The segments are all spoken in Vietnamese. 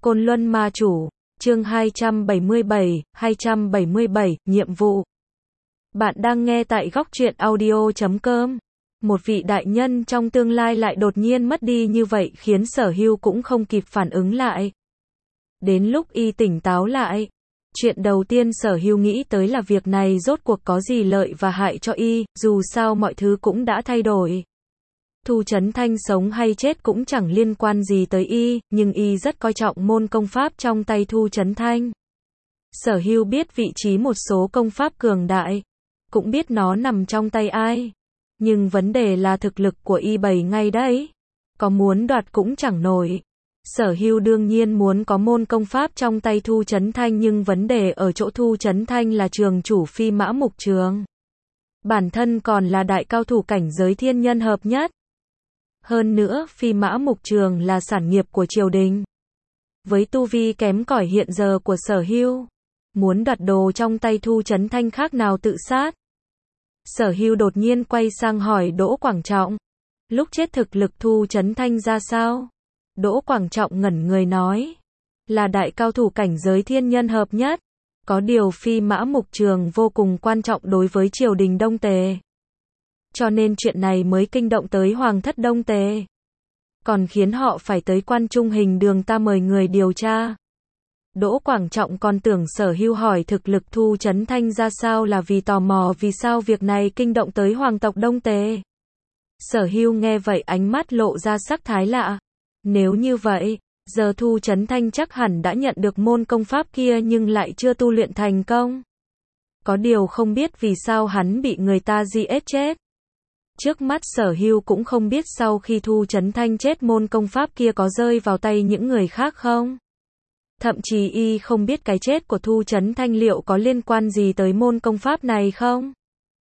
Côn Luân Ma Chủ, chương 277, nhiệm vụ. Bạn đang nghe tại góc truyện audio.com. Một vị đại nhân trong tương lai lại đột nhiên mất đi như vậy khiến Sở Hưu cũng không kịp phản ứng lại. Đến lúc y tỉnh táo lại, chuyện đầu tiên Sở Hưu nghĩ tới là việc này rốt cuộc có gì lợi và hại cho y, dù sao mọi thứ cũng đã thay đổi. Thu Chấn Thanh sống hay chết cũng chẳng liên quan gì tới y, nhưng y rất coi trọng môn công pháp trong tay Thu Chấn Thanh. Sở Hưu biết vị trí một số công pháp cường đại, cũng biết nó nằm trong tay ai. Nhưng vấn đề là thực lực của y bày ngay đấy. Có muốn đoạt cũng chẳng nổi. Sở Hưu đương nhiên muốn có môn công pháp trong tay Thu Chấn Thanh, nhưng vấn đề ở chỗ Thu Chấn Thanh là trường chủ Phi Mã Mục Trường. Bản thân còn là đại cao thủ cảnh giới thiên nhân hợp nhất. Hơn nữa, Phi Mã Mục Trường là sản nghiệp của triều đình. Với tu vi kém cỏi hiện giờ của Sở Hưu, muốn đoạt đồ trong tay Thu Chấn Thanh khác nào tự sát. Sở Hưu đột nhiên quay sang hỏi Đỗ Quảng Trọng, lúc chết thực lực Thu Chấn Thanh ra sao? Đỗ Quảng Trọng ngẩn người nói, là đại cao thủ cảnh giới thiên nhân hợp nhất. Có điều Phi Mã Mục Trường vô cùng quan trọng đối với triều đình Đông Tề. Cho nên chuyện này mới kinh động tới Hoàng thất Đông Tề. Còn khiến họ phải tới Quan Trung Hình Đường ta mời người điều tra. Đỗ Quảng Trọng còn tưởng Sở Hưu hỏi thực lực Thu Chấn Thanh ra sao là vì tò mò vì sao việc này kinh động tới Hoàng tộc Đông Tề. Sở Hưu nghe vậy ánh mắt lộ ra sắc thái lạ. Nếu như vậy, giờ Thu Chấn Thanh chắc hẳn đã nhận được môn công pháp kia nhưng lại chưa tu luyện thành công. Có điều không biết vì sao hắn bị người ta giết chết. Trước mắt Sở Hưu cũng không biết sau khi Thu Chấn Thanh chết môn công pháp kia có rơi vào tay những người khác không. Thậm chí y không biết cái chết của Thu Chấn Thanh liệu có liên quan gì tới môn công pháp này không.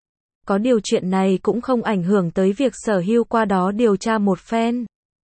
Có điều chuyện này cũng không ảnh hưởng tới việc Sở Hưu qua đó điều tra một phen.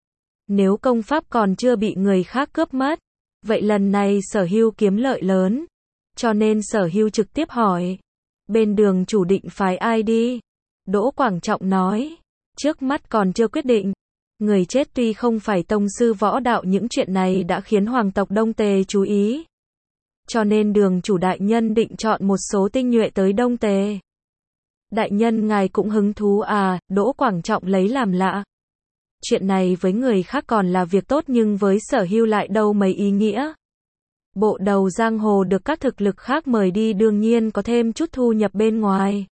Nếu công pháp còn chưa bị người khác cướp mất, vậy lần này Sở Hưu kiếm lợi lớn. Cho nên Sở Hưu trực tiếp hỏi, bên đường chủ định phái ai đi? Đỗ Quảng Trọng nói, trước mắt còn chưa quyết định. Người chết tuy không phải tông sư võ đạo, những chuyện này đã khiến Hoàng tộc Đông Tề chú ý. Cho nên đường chủ đại nhân định chọn một số tinh nhuệ tới Đông Tề. Đại nhân ngài cũng hứng thú à? Đỗ Quảng Trọng lấy làm lạ. Chuyện này với người khác còn là việc tốt nhưng với Sở Hưu lại đâu mấy ý nghĩa. Bộ đầu giang hồ được các thực lực khác mời đi đương nhiên có thêm chút thu nhập bên ngoài.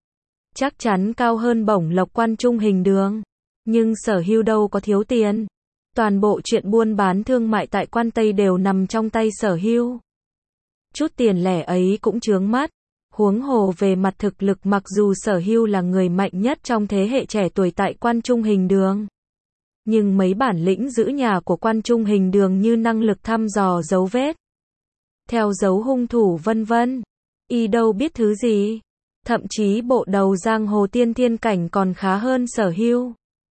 Chắc chắn cao hơn bổng lộc Quan Trung Hình Đường. Nhưng Sở Hưu đâu có thiếu tiền. Toàn bộ chuyện buôn bán thương mại tại Quan Tây đều nằm trong tay Sở Hưu. Chút tiền lẻ ấy cũng chướng mắt. Huống hồ về mặt thực lực mặc dù Sở Hưu là người mạnh nhất trong thế hệ trẻ tuổi tại Quan Trung Hình Đường. Nhưng mấy bản lĩnh giữ nhà của Quan Trung Hình Đường như năng lực thăm dò dấu vết, theo dấu hung thủ vân vân, y đâu biết thứ gì. Thậm chí bộ đầu giang hồ tiên thiên cảnh còn khá hơn Sở Hưu.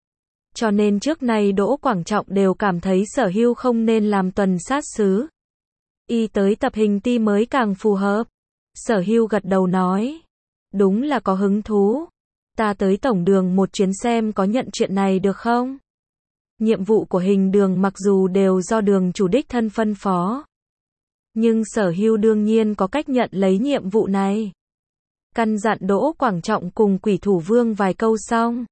Cho nên trước nay Đỗ Quảng Trọng đều cảm thấy Sở Hưu không nên làm tuần sát sứ. Y tới tập hình ti mới càng phù hợp. Sở Hưu gật đầu nói, đúng là có hứng thú. Ta tới tổng đường một chuyến xem có nhận chuyện này được không? Nhiệm vụ của hình đường mặc dù đều do đường chủ đích thân phân phó. Nhưng Sở Hưu đương nhiên có cách nhận lấy nhiệm vụ này. Căn dặn Đỗ Quảng Trọng cùng Quỷ Thủ Vương vài câu xong,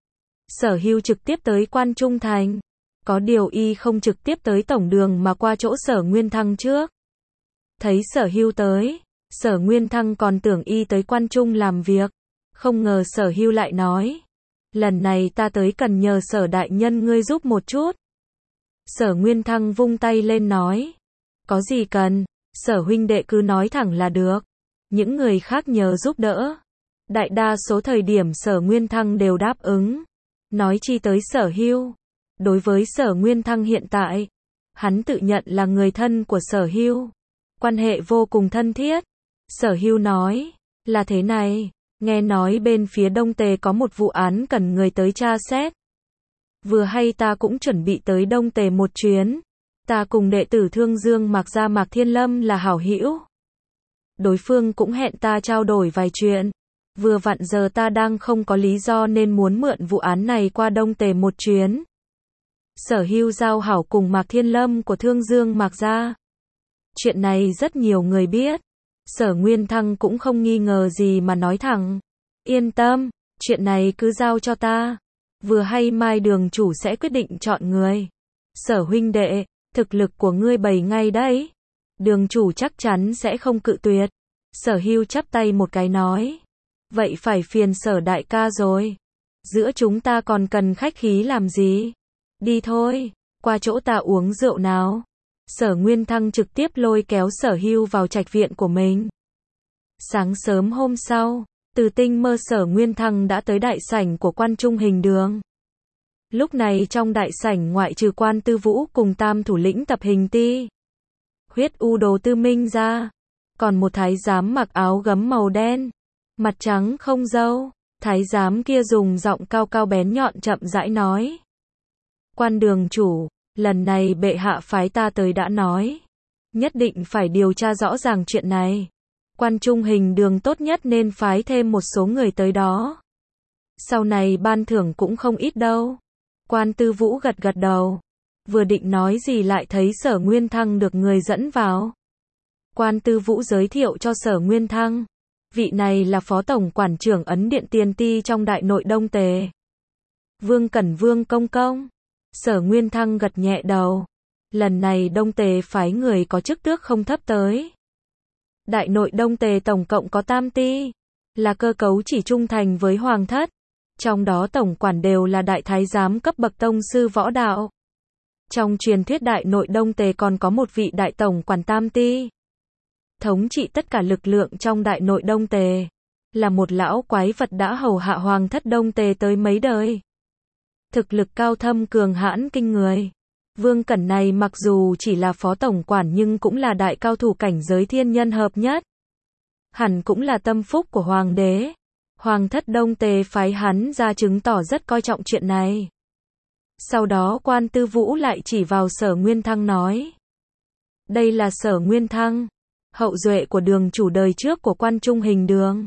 Sở Hưu trực tiếp tới Quan Trung Thành. Có điều y không trực tiếp tới tổng đường mà qua chỗ Sở Nguyên Thăng trước. Thấy Sở Hưu tới, Sở Nguyên Thăng còn tưởng y tới Quan Trung làm việc. Không ngờ Sở Hưu lại nói, lần này ta tới cần nhờ Sở đại nhân ngươi giúp một chút. Sở Nguyên Thăng vung tay lên nói, có gì cần, Sở huynh đệ cứ nói thẳng là được. Những người khác nhờ giúp đỡ. Đại đa số thời điểm Sở Nguyên Thăng đều đáp ứng. Nói chi tới Sở Hưu. Đối với Sở Nguyên Thăng hiện tại, hắn tự nhận là người thân của Sở Hưu. Quan hệ vô cùng thân thiết. Sở Hưu nói, là thế này, nghe nói bên phía Đông Tề có một vụ án cần người tới tra xét. Vừa hay ta cũng chuẩn bị tới Đông Tề một chuyến. Ta cùng đệ tử Thương Dương Mạc Gia Mạc Thiên Lâm là hảo hữu. Đối phương cũng hẹn ta trao đổi vài chuyện. Vừa vặn giờ ta đang không có lý do nên muốn mượn vụ án này qua Đông Tề một chuyến. Sở Hưu giao hảo cùng Mạc Thiên Lâm của Thương Dương Mạc gia. Chuyện này rất nhiều người biết. Sở Nguyên Thăng cũng không nghi ngờ gì mà nói thẳng. Yên tâm, chuyện này cứ giao cho ta. Vừa hay mai đường chủ sẽ quyết định chọn người. Sở huynh đệ, thực lực của ngươi bày ngay đấy. Đường chủ chắc chắn sẽ không cự tuyệt. Sở Hưu chắp tay một cái nói. Vậy phải phiền Sở đại ca rồi. Giữa chúng ta còn cần khách khí làm gì? Đi thôi, qua chỗ ta uống rượu nào. Sở Nguyên Thăng trực tiếp lôi kéo Sở Hưu vào trạch viện của mình. Sáng sớm hôm sau, từ tinh mơ Sở Nguyên Thăng đã tới đại sảnh của Quan Trung Hình Đường. Lúc này trong đại sảnh ngoại trừ Quan Tư Vũ cùng tam thủ lĩnh tập hình ti, Huyết U Đồ Tư Minh ra, còn một thái giám mặc áo gấm màu đen, mặt trắng không râu. Thái giám kia dùng giọng cao cao bén nhọn chậm rãi nói. Quan đường chủ, lần này bệ hạ phái ta tới đã nói. Nhất định phải điều tra rõ ràng chuyện này. Quan Trung Hình Đường tốt nhất nên phái thêm một số người tới đó. Sau này ban thưởng cũng không ít đâu. Quan Tư Vũ gật gật đầu. Vừa định nói gì lại thấy Sở Nguyên Thăng được người dẫn vào. Quan Tư Vũ giới thiệu cho Sở Nguyên Thăng. Vị này là phó tổng quản trưởng ấn điện tiền ti trong đại nội Đông Tề. Vương Cẩn Vương công công. Sở Nguyên Thăng gật nhẹ đầu. Lần này Đông Tề phái người có chức tước không thấp tới. Đại nội Đông Tề tổng cộng có tam ti. Là cơ cấu chỉ trung thành với hoàng thất. Trong đó tổng quản đều là đại thái giám cấp bậc tông sư võ đạo. Trong truyền thuyết đại nội Đông Tề còn có một vị đại tổng quản tam ti. Thống trị tất cả lực lượng trong đại nội Đông Tề. Là một lão quái vật đã hầu hạ hoàng thất Đông Tề tới mấy đời. Thực lực cao thâm cường hãn kinh người. Vương Cẩn này mặc dù chỉ là phó tổng quản nhưng cũng là đại cao thủ cảnh giới thiên nhân hợp nhất. Hẳn cũng là tâm phúc của hoàng đế. Hoàng thất Đông Tề phái hắn ra chứng tỏ rất coi trọng chuyện này. Sau đó Quan Tư Vũ lại chỉ vào Sở Nguyên Thăng nói. Đây là Sở Nguyên Thăng, hậu duệ của đường chủ đời trước của Quan Trung Hình Đường.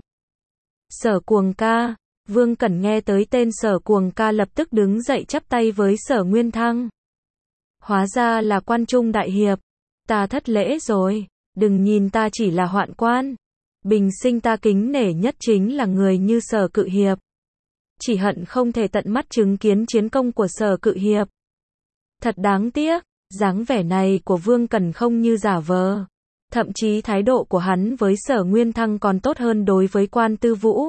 Sở Cuồng ca. Vương Cẩn nghe tới tên Sở Cuồng ca lập tức đứng dậy chắp tay với Sở Nguyên Thăng. Hóa ra là Quan Trung đại hiệp. Ta thất lễ rồi, đừng nhìn ta chỉ là hoạn quan. Bình sinh ta kính nể nhất chính là người như Sở cự hiệp. Chỉ hận không thể tận mắt chứng kiến chiến công của Sở cự hiệp. Thật đáng tiếc, dáng vẻ này của Vương Cẩn không như giả vờ. Thậm chí thái độ của hắn với Sở Nguyên Thăng còn tốt hơn đối với Quan Tư Vũ.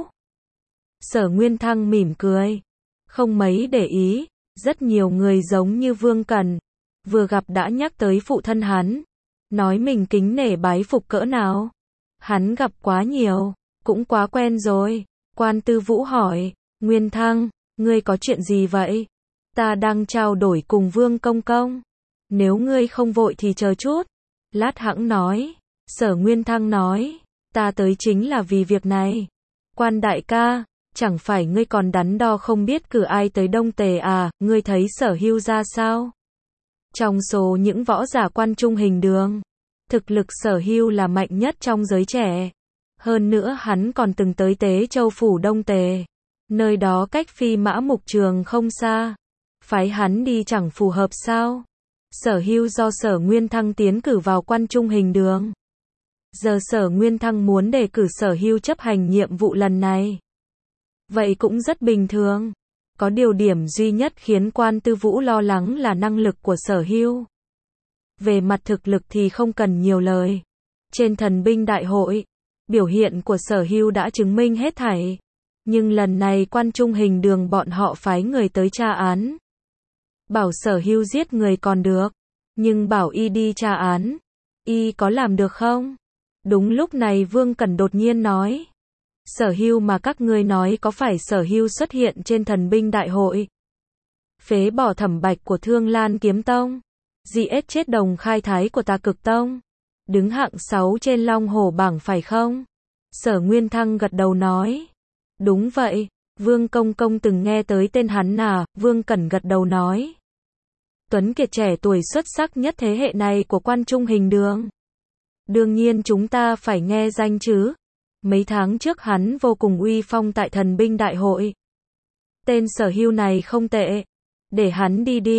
Sở Nguyên Thăng mỉm cười, không mấy để ý. Rất nhiều người giống như Vương Cẩn, vừa gặp đã nhắc tới phụ thân hắn, nói mình kính nể bái phục cỡ nào. Hắn gặp quá nhiều, cũng quá quen rồi. Quan Tư Vũ hỏi, Nguyên Thăng, ngươi có chuyện gì vậy? Ta đang trao đổi cùng Vương công công. Nếu ngươi không vội thì chờ chút. Lát hẵng nói. Sở Nguyên Thăng nói, ta tới chính là vì việc này. Quan đại ca, chẳng phải ngươi còn đắn đo không biết cử ai tới Đông Tề à, ngươi thấy Sở Hưu ra sao? Trong số những võ giả Quan Trung Hình Đường, thực lực Sở Hưu là mạnh nhất trong giới trẻ. Hơn nữa hắn còn từng tới Tế Châu phủ Đông Tề. Nơi đó cách Phi Mã Mục Trường không xa. Phái hắn đi chẳng phù hợp sao? Sở Hưu do Sở Nguyên Thăng tiến cử vào Quan Trung Hình Đường. Giờ Sở Nguyên Thăng muốn đề cử Sở Hưu chấp hành nhiệm vụ lần này. Vậy cũng rất bình thường. Có điều điểm duy nhất khiến Quan Tư Vũ lo lắng là năng lực của Sở Hưu. Về mặt thực lực thì không cần nhiều lời. Trên thần binh đại hội, biểu hiện của Sở Hưu đã chứng minh hết thảy. Nhưng lần này Quan Trung Hình Đường bọn họ phái người tới tra án. Bảo Sở Hưu giết người còn được, nhưng bảo y đi tra án, y có làm được không? Đúng lúc này Vương Cẩn đột nhiên nói. Sở Hưu mà các ngươi nói có phải Sở Hưu xuất hiện trên thần binh đại hội? Phế bỏ Thẩm Bạch của Thương Lan Kiếm Tông, giết chết Đồng Khai Thái của Ta Cực Tông, đứng hạng 6 trên Long Hổ bảng phải không? Sở Nguyên Thăng gật đầu nói. Đúng vậy, Vương công công từng nghe tới tên hắn à? Vương Cẩn gật đầu nói. Tuấn kiệt trẻ tuổi xuất sắc nhất thế hệ này của Quan Trung Hình Đường. Đương nhiên chúng ta phải nghe danh chứ. Mấy tháng trước hắn vô cùng uy phong tại thần binh đại hội. Tên Sở Hưu này không tệ. Để hắn đi đi.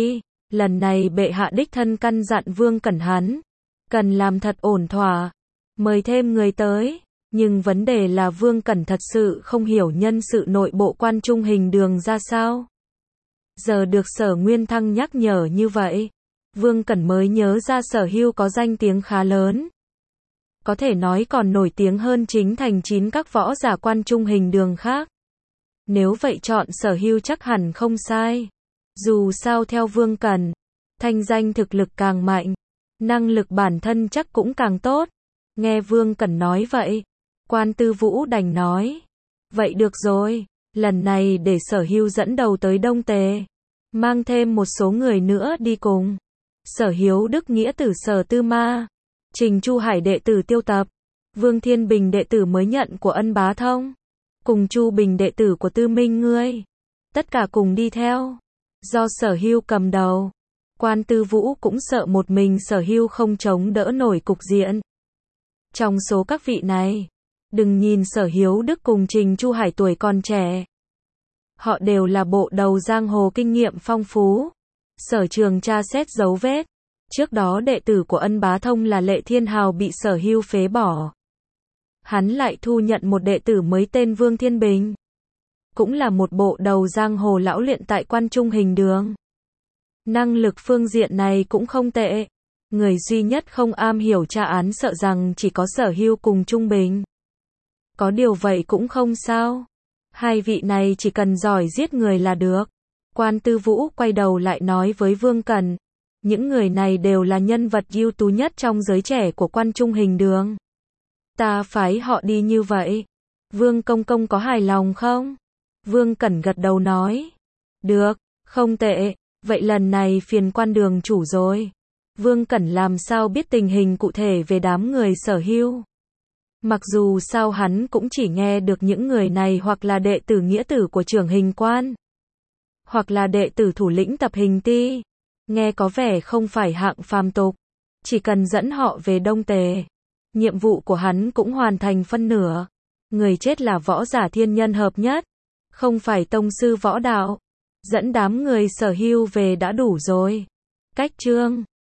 Lần này bệ hạ đích thân căn dặn Vương Cẩn hắn, cần làm thật ổn thỏa, mời thêm người tới. Nhưng vấn đề là Vương Cẩn thật sự không hiểu nhân sự nội bộ Quan Trung Hình Đường ra sao. Giờ được Sở Nguyên Thăng nhắc nhở như vậy, Vương Cẩn mới nhớ ra Sở Hưu có danh tiếng khá lớn. Có thể nói còn nổi tiếng hơn chính thành 9 các võ giả Quan Trung Hình Đường khác. Nếu vậy chọn Sở Hưu chắc hẳn không sai. Dù sao theo Vương Cẩn, thanh danh thực lực càng mạnh, năng lực bản thân chắc cũng càng tốt. Nghe Vương Cẩn nói vậy, Quan Tư Vũ đành nói, vậy được rồi, lần này để Sở Hưu dẫn đầu tới Đông Tề, mang thêm một số người nữa đi cùng. Sở Hiếu Đức nghĩa tử Sở Tư Ma, Trình Chu Hải đệ tử Tiêu Tập, Vương Thiên Bình đệ tử mới nhận của Ân Bá Thông, cùng Chu Bình đệ tử của Tư Minh ngươi, tất cả cùng đi theo. Do Sở Hưu cầm đầu, Quan Tư Vũ cũng sợ một mình Sở Hưu không chống đỡ nổi cục diện. Trong số các vị này, đừng nhìn Sở Hiếu Đức cùng Trình Chu Hải tuổi còn trẻ, họ đều là bộ đầu giang hồ kinh nghiệm phong phú, sở trường tra xét dấu vết. Trước đó đệ tử của Ân Bá Thông là Lệ Thiên Hào bị Sở Hưu phế bỏ. Hắn lại thu nhận một đệ tử mới tên Vương Thiên Bình, cũng là một bộ đầu giang hồ lão luyện tại Quan Trung Hình Đường. Năng lực phương diện này cũng không tệ. Người duy nhất không am hiểu tra án sợ rằng chỉ có Sở Hưu cùng Trung Bình. Có điều vậy cũng không sao. Hai vị này chỉ cần giỏi giết người là được. Quan Tư Vũ quay đầu lại nói với Vương Cẩn, những người này đều là nhân vật ưu tú nhất trong giới trẻ của Quan Trung Hình Đường. Ta phái họ đi như vậy. Vương Công Công có hài lòng không? Vương Cẩn gật đầu nói, được, không tệ, vậy lần này phiền Quan đường chủ rồi. Vương Cẩn làm sao biết tình hình cụ thể về đám người Sở Hưu. Mặc dù sao hắn cũng chỉ nghe được những người này hoặc là đệ tử nghĩa tử của trưởng hình quan, hoặc là đệ tử thủ lĩnh tập hình ti. Nghe có vẻ không phải hạng phàm tục. Chỉ cần dẫn họ về Đông Tề, nhiệm vụ của hắn cũng hoàn thành phân nửa. Người chết là võ giả thiên nhân hợp nhất, không phải tông sư võ đạo. Dẫn đám người Sở Hưu về đã đủ rồi. Cách chương